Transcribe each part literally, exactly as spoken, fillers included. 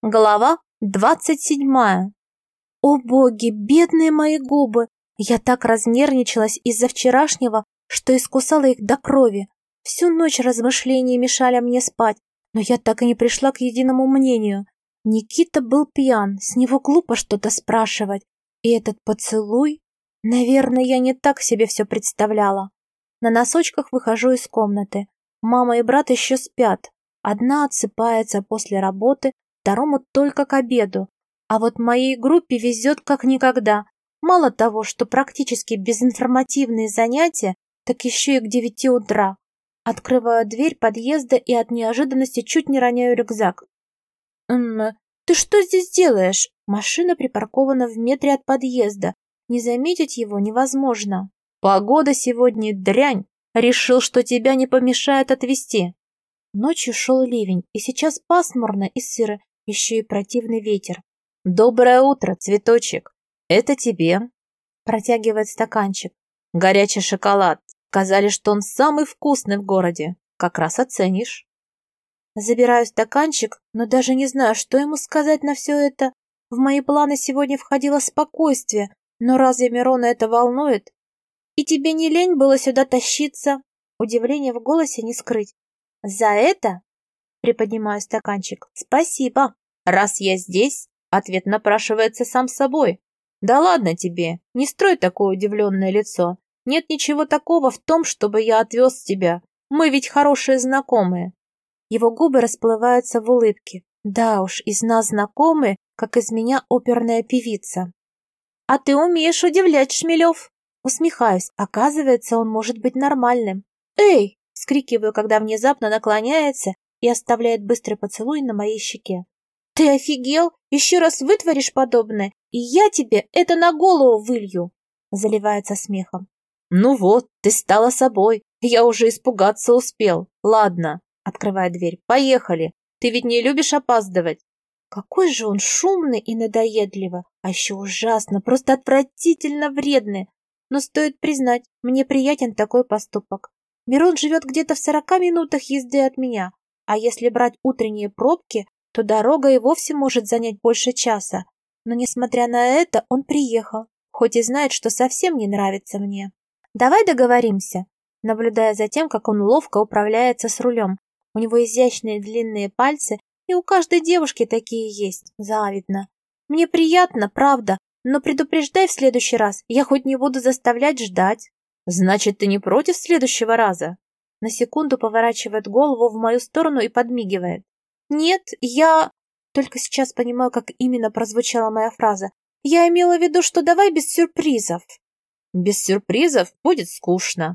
Глава двадцать седьмая. О боги, бедные мои губы! Я так разнервничалась из-за вчерашнего, что искусала их до крови. Всю ночь размышления мешали мне спать, но я так и не пришла к единому мнению. Никита был пьян, с него глупо что-то спрашивать. И этот поцелуй... Наверное, я не так себе все представляла. На носочках выхожу из комнаты. Мама и брат еще спят. Одна отсыпается после работы, второму только к обеду. А вот моей группе везет как никогда. Мало того, что практически безинформативные занятия, так еще и к девяти утра. Открываю дверь подъезда и от неожиданности чуть не роняю рюкзак. «М-м, ты что здесь делаешь?» Машина припаркована в метре от подъезда. Не заметить его невозможно. «Погода сегодня дрянь. Решил, что тебя не помешает отвезти». Ночью шел ливень, и сейчас пасмурно и сыро, еще и противный ветер. «Доброе утро, цветочек. Это тебе». Протягивает стаканчик. «Горячий шоколад. Сказали, что он самый вкусный в городе. Как раз оценишь». Забираю стаканчик, но даже не знаю, что ему сказать на все это. В мои планы сегодня входило спокойствие, но разве Мирона это волнует? «И тебе не лень было сюда тащиться?» Удивление в голосе не скрыть. «За это?» Приподнимаю стаканчик. «Спасибо. Раз я здесь, ответ напрашивается сам собой. Да ладно тебе, не строй такое удивленное лицо. Нет ничего такого в том, чтобы я отвез тебя. Мы ведь хорошие знакомые». Его губы расплываются в улыбке. Да уж, из нас знакомые, как из меня оперная певица. «А ты умеешь удивлять, Шмелев!» Усмехаюсь, оказывается, он может быть нормальным. «Эй!» — вскрикиваю, когда внезапно наклоняется и оставляет быстрый поцелуй на моей щеке. «Ты офигел? Еще раз вытворишь подобное, и я тебе это на голову вылью!» Заливается смехом. «Ну вот, ты стала собой, я уже испугаться успел. Ладно», — открывая дверь, «поехали, ты ведь не любишь опаздывать». Какой же он шумный и надоедливый, а еще ужасно, просто отвратительно вредный. Но стоит признать, мне приятен такой поступок. Мирон живет где-то в сорока минутах езды от меня, а если брать утренние пробки, то дорога и вовсе может занять больше часа. Но несмотря на это, он приехал, хоть и знает, что совсем не нравится мне. «Давай договоримся», наблюдая за тем, как он ловко управляется с рулем. У него изящные длинные пальцы, и у каждой девушки такие есть, завидно. Мне приятно, правда, но предупреждай в следующий раз, я хоть не буду заставлять ждать. Значит, ты не против следующего раза? На секунду поворачивает голову в мою сторону и подмигивает. Нет, я... Только сейчас понимаю, как именно прозвучала моя фраза. Я имела в виду, что давай без сюрпризов. Без сюрпризов будет скучно.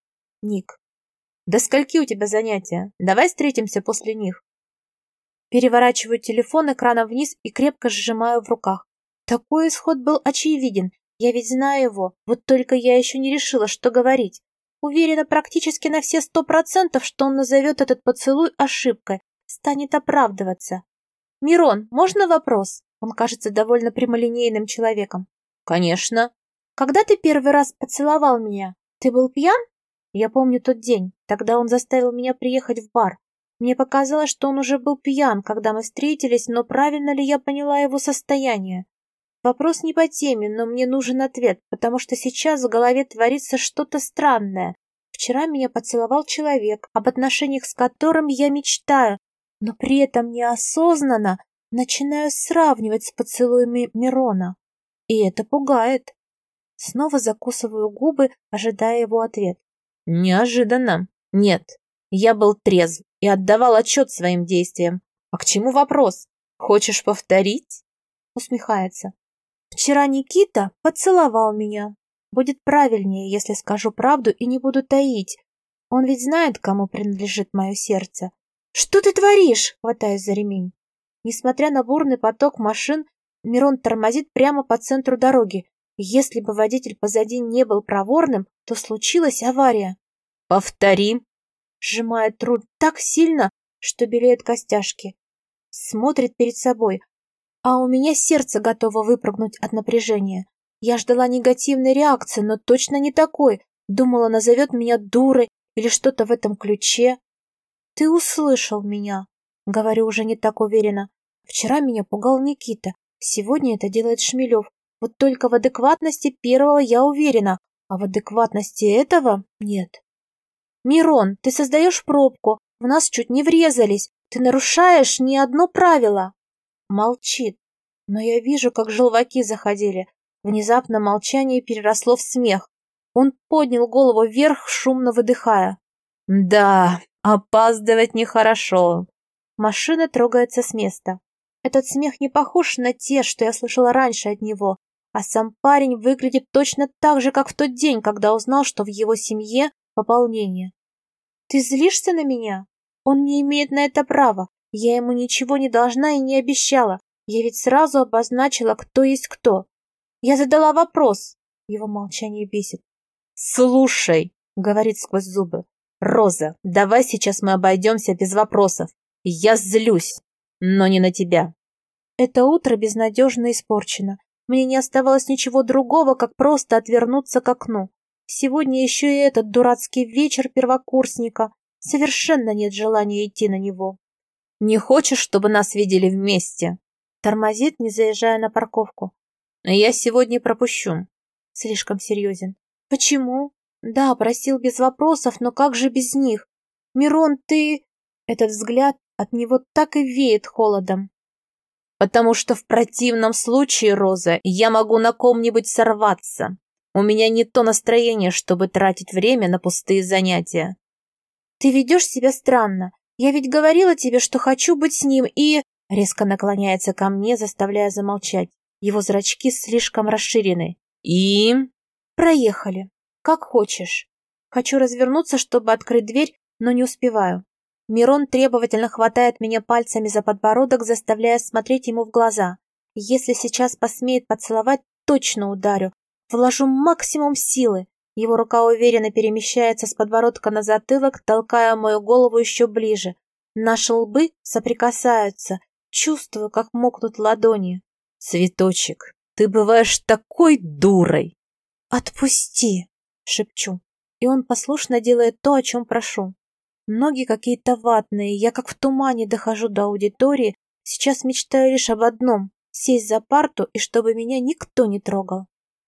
Ник. До скольки у тебя занятия? Давай встретимся после них. Переворачиваю телефон экраном вниз и крепко сжимаю в руках. Такой исход был очевиден. Я ведь знаю его, вот только я еще не решила, что говорить. Уверена практически на все сто процентов, что он назовет этот поцелуй ошибкой, станет оправдываться. «Мирон, можно вопрос?» Он кажется довольно прямолинейным человеком. «Конечно». «Когда ты первый раз поцеловал меня? Ты был пьян?» Я помню тот день. Тогда он заставил меня приехать в бар. Мне показалось, что он уже был пьян, когда мы встретились, но правильно ли я поняла его состояние? Вопрос не по теме, но мне нужен ответ, потому что сейчас в голове творится что-то странное. Вчера меня поцеловал человек, об отношениях с которым я мечтаю, но при этом неосознанно начинаю сравнивать с поцелуями Мирона. И это пугает. Снова закусываю губы, ожидая его ответ. Неожиданно. Нет, я был трезв и отдавал отчет своим действиям. А к чему вопрос? Хочешь повторить? Усмехается. Вчера Никита поцеловал меня. Будет правильнее, если скажу правду и не буду таить. Он ведь знает, кому принадлежит мое сердце. Что ты творишь? Хватаюсь за ремень. Несмотря на бурный поток машин, Мирон тормозит прямо по центру дороги. Если бы водитель позади не был проворным, то случилась авария. Повтори. Сжимает руль так сильно, что белеют костяшки. Смотрит перед собой. А у меня сердце готово выпрыгнуть от напряжения. Я ждала негативной реакции, но точно не такой. Думала, назовет меня дурой или что-то в этом ключе. Ты услышал меня, говорю уже не так уверенно. Вчера меня пугал Никита, сегодня это делает Шмелев. Вот только в адекватности первого я уверена, а в адекватности этого нет. Мирон, ты создаешь пробку, в нас чуть не врезались, ты нарушаешь ни одно правило. Молчит, но я вижу, как желваки заходили. Внезапно молчание переросло в смех. Он поднял голову вверх, шумно выдыхая. Да, опаздывать нехорошо. Машина трогается с места. Этот смех не похож на те, что я слышала раньше от него, а сам парень выглядит точно так же, как в тот день, когда узнал, что в его семье пополнение. Ты злишься на меня? Он не имеет на это права. Я ему ничего не должна и не обещала. Я ведь сразу обозначила, кто есть кто. Я задала вопрос. Его молчание бесит. «Слушай», — говорит сквозь зубы, — «Роза, давай сейчас мы обойдемся без вопросов. Я злюсь, но не на тебя». Это утро безнадежно испорчено. Мне не оставалось ничего другого, как просто отвернуться к окну. Сегодня еще и этот дурацкий вечер первокурсника. Совершенно нет желания идти на него. «Не хочешь, чтобы нас видели вместе?» Тормозит, не заезжая на парковку. «Я сегодня пропущу». Слишком серьезен. «Почему?» «Да, просил без вопросов, но как же без них? Мирон, ты...» Этот взгляд от него так и веет холодом. «Потому что в противном случае, Роза, я могу на ком-нибудь сорваться. У меня не то настроение, чтобы тратить время на пустые занятия». «Ты ведешь себя странно. Я ведь говорила тебе, что хочу быть с ним, и...» Резко наклоняется ко мне, заставляя замолчать. Его зрачки слишком расширены. «И...» «Проехали. Как хочешь». Хочу развернуться, чтобы открыть дверь, но не успеваю. Мирон требовательно хватает меня пальцами за подбородок, заставляя смотреть ему в глаза. Если сейчас посмеет поцеловать, точно ударю. Вложу максимум силы. Его рука уверенно перемещается с подбородка на затылок, толкая мою голову еще ближе. Наши лбы соприкасаются. Чувствую, как мокнут ладони. «Цветочек, ты бываешь такой дурой!» «Отпусти!» — шепчу. И он послушно делает то, о чем прошу. Ноги какие-то ватные, я как в тумане дохожу до аудитории. Сейчас мечтаю лишь об одном — сесть за парту, и чтобы меня никто не трогал.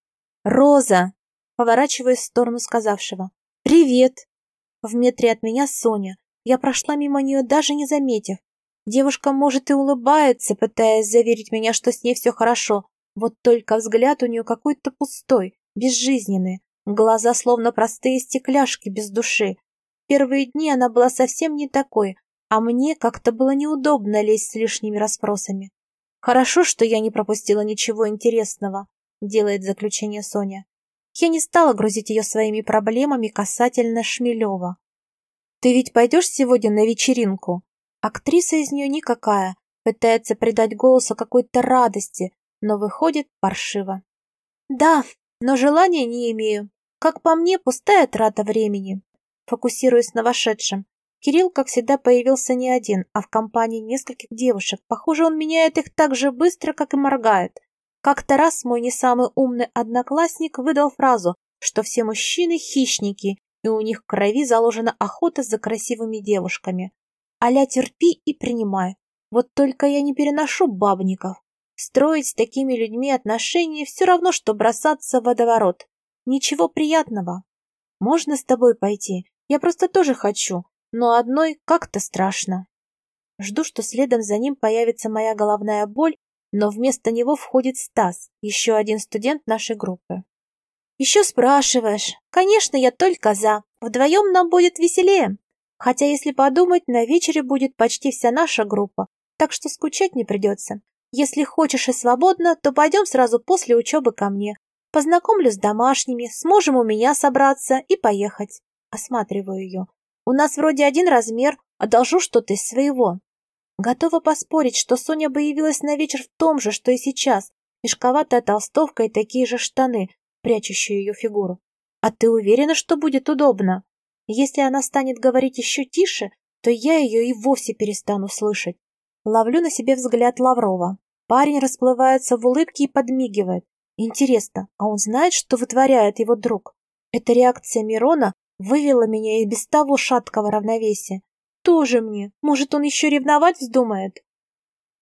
«Роза!» — поворачиваясь в сторону сказавшего. «Привет!» В метре от меня Соня. Я прошла мимо нее, даже не заметив. Девушка, может, и улыбается, пытаясь заверить меня, что с ней все хорошо. Вот только взгляд у нее какой-то пустой, безжизненный. Глаза словно простые стекляшки без души. В первые дни она была совсем не такой, а мне как-то было неудобно лезть с лишними расспросами. «Хорошо, что я не пропустила ничего интересного», — делает заключение Соня. Я не стала грузить ее своими проблемами касательно Шмелева. «Ты ведь пойдешь сегодня на вечеринку?» Актриса из нее никакая, пытается придать голосу какой-то радости, но выходит паршиво. «Да, но желания не имею. Как по мне, пустая трата времени». Фокусируясь на вошедшем. Кирилл, как всегда, появился не один, а в компании нескольких девушек. Похоже, он меняет их так же быстро, как и моргает. Как-то раз мой не самый умный одноклассник выдал фразу, что все мужчины – хищники, и у них в крови заложена охота за красивыми девушками. Аля терпи и принимай. Вот только я не переношу бабников. Строить с такими людьми отношения все равно, что бросаться в водоворот. Ничего приятного. Можно с тобой пойти? Я просто тоже хочу, но одной как-то страшно. Жду, что следом за ним появится моя головная боль, но вместо него входит Стас, еще один студент нашей группы. Еще спрашиваешь? Конечно, я только за. Вдвоем нам будет веселее. Хотя, если подумать, на вечере будет почти вся наша группа, так что скучать не придется. Если хочешь и свободно, то пойдем сразу после учебы ко мне. Познакомлю с домашними, сможем у меня собраться и поехать. Осматриваю ее. У нас вроде один размер, одолжу что-то из своего. Готова поспорить, что Соня бы явилась на вечер в том же, что и сейчас. Мешковатая толстовка и такие же штаны, прячущие ее фигуру. А ты уверена, что будет удобно? Если она станет говорить еще тише, то я ее и вовсе перестану слышать. Ловлю на себе взгляд Лаврова. Парень расплывается в улыбке и подмигивает. Интересно, а он знает, что вытворяет его друг? Эта реакция Мирона вывела меня из без того шаткого равновесия. Тоже мне. Может, он еще ревновать вздумает?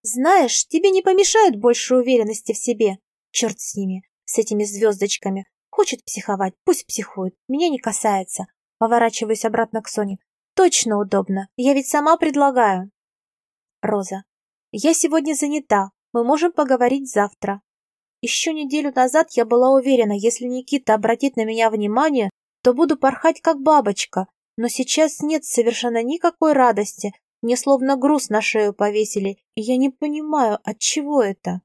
Знаешь, тебе не помешает больше уверенности в себе. Черт с ними, с этими звездочками. Хочет психовать, пусть психует, меня не касается. Поворачиваюсь обратно к Соне. Точно удобно, я ведь сама предлагаю. Роза. Я сегодня занята, мы можем поговорить завтра. Еще неделю назад я была уверена, если Никита обратит на меня внимание, то буду порхать как бабочка. Но сейчас нет совершенно никакой радости. Мне словно груз на шею повесили, и я не понимаю, от чего это.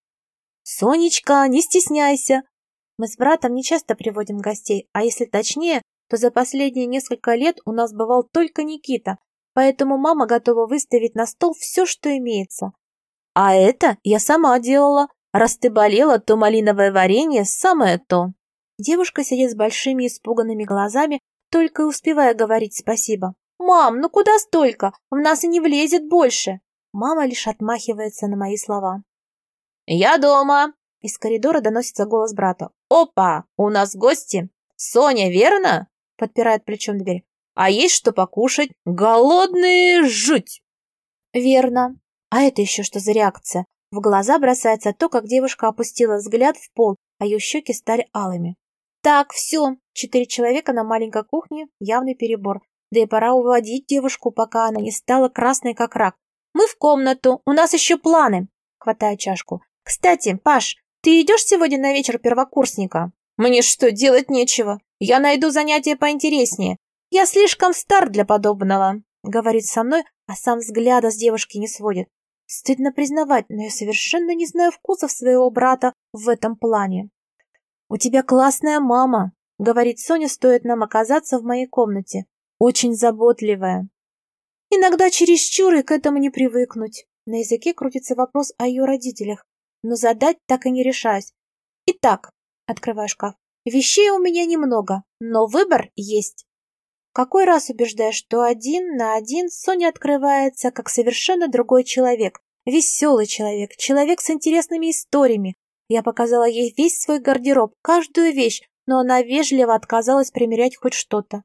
Сонечка, не стесняйся. Мы с братом не часто приводим гостей, а если точнее, то за последние несколько лет у нас бывал только Никита, поэтому мама готова выставить на стол все, что имеется. А это я сама делала. Раз ты болела, то малиновое варенье самое то. Девушка сидит с большими испуганными глазами, только и успевая говорить спасибо. «Мам, ну куда столько? В нас и не влезет больше!» Мама лишь отмахивается на мои слова. «Я дома!» Из коридора доносится голос брата. «Опа! У нас гости! Соня, верно?» Подпирает плечом дверь. «А есть что покушать? Голодные жуть!» «Верно. А это еще что за реакция?» В глаза бросается то, как девушка опустила взгляд в пол, а ее щеки стали алыми. «Так, все. Четыре человека на маленькой кухне – явный перебор. Да и пора уводить девушку, пока она не стала красной, как рак. Мы в комнату, у нас еще планы!» Хватая чашку. «Кстати, Паш, ты идешь сегодня на вечер первокурсника?» «Мне что, делать нечего? Я найду занятие поинтереснее. Я слишком стар для подобного», — говорит со мной, а сам взгляда с девушки не сводит. Стыдно признавать, но я совершенно не знаю вкусов своего брата в этом плане. «У тебя классная мама», — говорит Соня, стоит нам оказаться в моей комнате. «Очень заботливая». Иногда чересчур и к этому не привыкнуть. На языке крутится вопрос о ее родителях, но задать так и не решаюсь. Итак, открываю шкаф. Вещей у меня немного, но выбор есть. В какой раз убеждаю, что один на один Соня открывается как совершенно другой человек. Веселый человек, человек с интересными историями. Я показала ей весь свой гардероб, каждую вещь, но она вежливо отказалась примерять хоть что-то.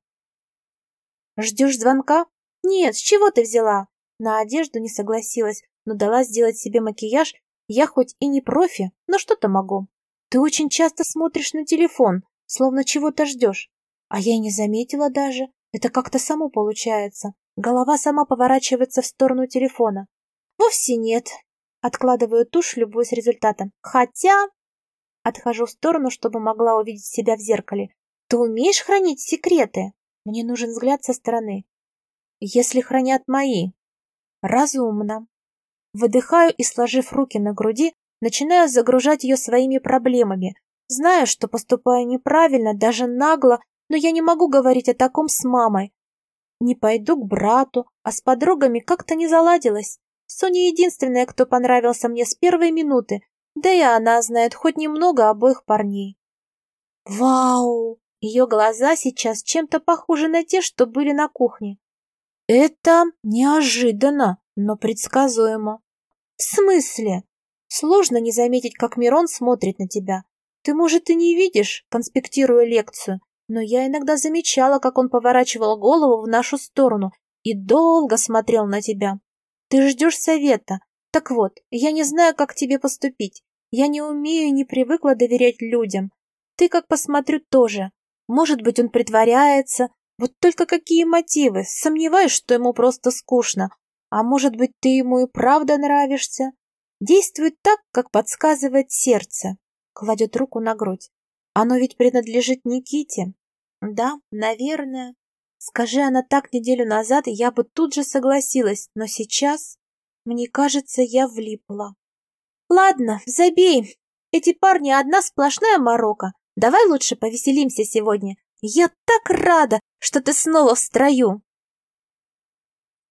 «Ждешь звонка?» «Нет, с чего ты взяла?» На одежду не согласилась, но дала сделать себе макияж. Я хоть и не профи, но что-то могу. «Ты очень часто смотришь на телефон, словно чего-то ждешь». А я и не заметила даже. Это как-то само получается. Голова сама поворачивается в сторону телефона. Вовсе нет. Откладываю тушь, любуюсь результатом. Хотя... Отхожу в сторону, чтобы могла увидеть себя в зеркале. Ты умеешь хранить секреты? Мне нужен взгляд со стороны. Если хранят мои. Разумно. Выдыхаю и, сложив руки на груди, начинаю загружать ее своими проблемами. Знаю, что поступаю неправильно, даже нагло, но я не могу говорить о таком с мамой. Не пойду к брату, а с подругами как-то не заладилось. Соня единственная, кто понравился мне с первой минуты, да и она знает хоть немного обоих парней. Вау! Ее глаза сейчас чем-то похожи на те, что были на кухне. Это неожиданно, но предсказуемо. В смысле? Сложно не заметить, как Мирон смотрит на тебя. Ты, может, и не видишь, конспектируя лекцию, но я иногда замечала, как он поворачивал голову в нашу сторону и долго смотрел на тебя. Ты ждешь совета. Так вот, я не знаю, как тебе поступить. Я не умею и не привыкла доверять людям. Ты, как посмотрю, тоже. Может быть, он притворяется. Вот только какие мотивы? Сомневаюсь, что ему просто скучно. А может быть, ты ему и правда нравишься? Действуй так, как подсказывает сердце. Кладет руку на грудь. Оно ведь принадлежит Никите. Да, наверное. Скажи она так неделю назад, я бы тут же согласилась, но сейчас, мне кажется, я влипла. Ладно, забей. Эти парни одна сплошная морока. Давай лучше повеселимся сегодня. Я так рада, что ты снова в строю.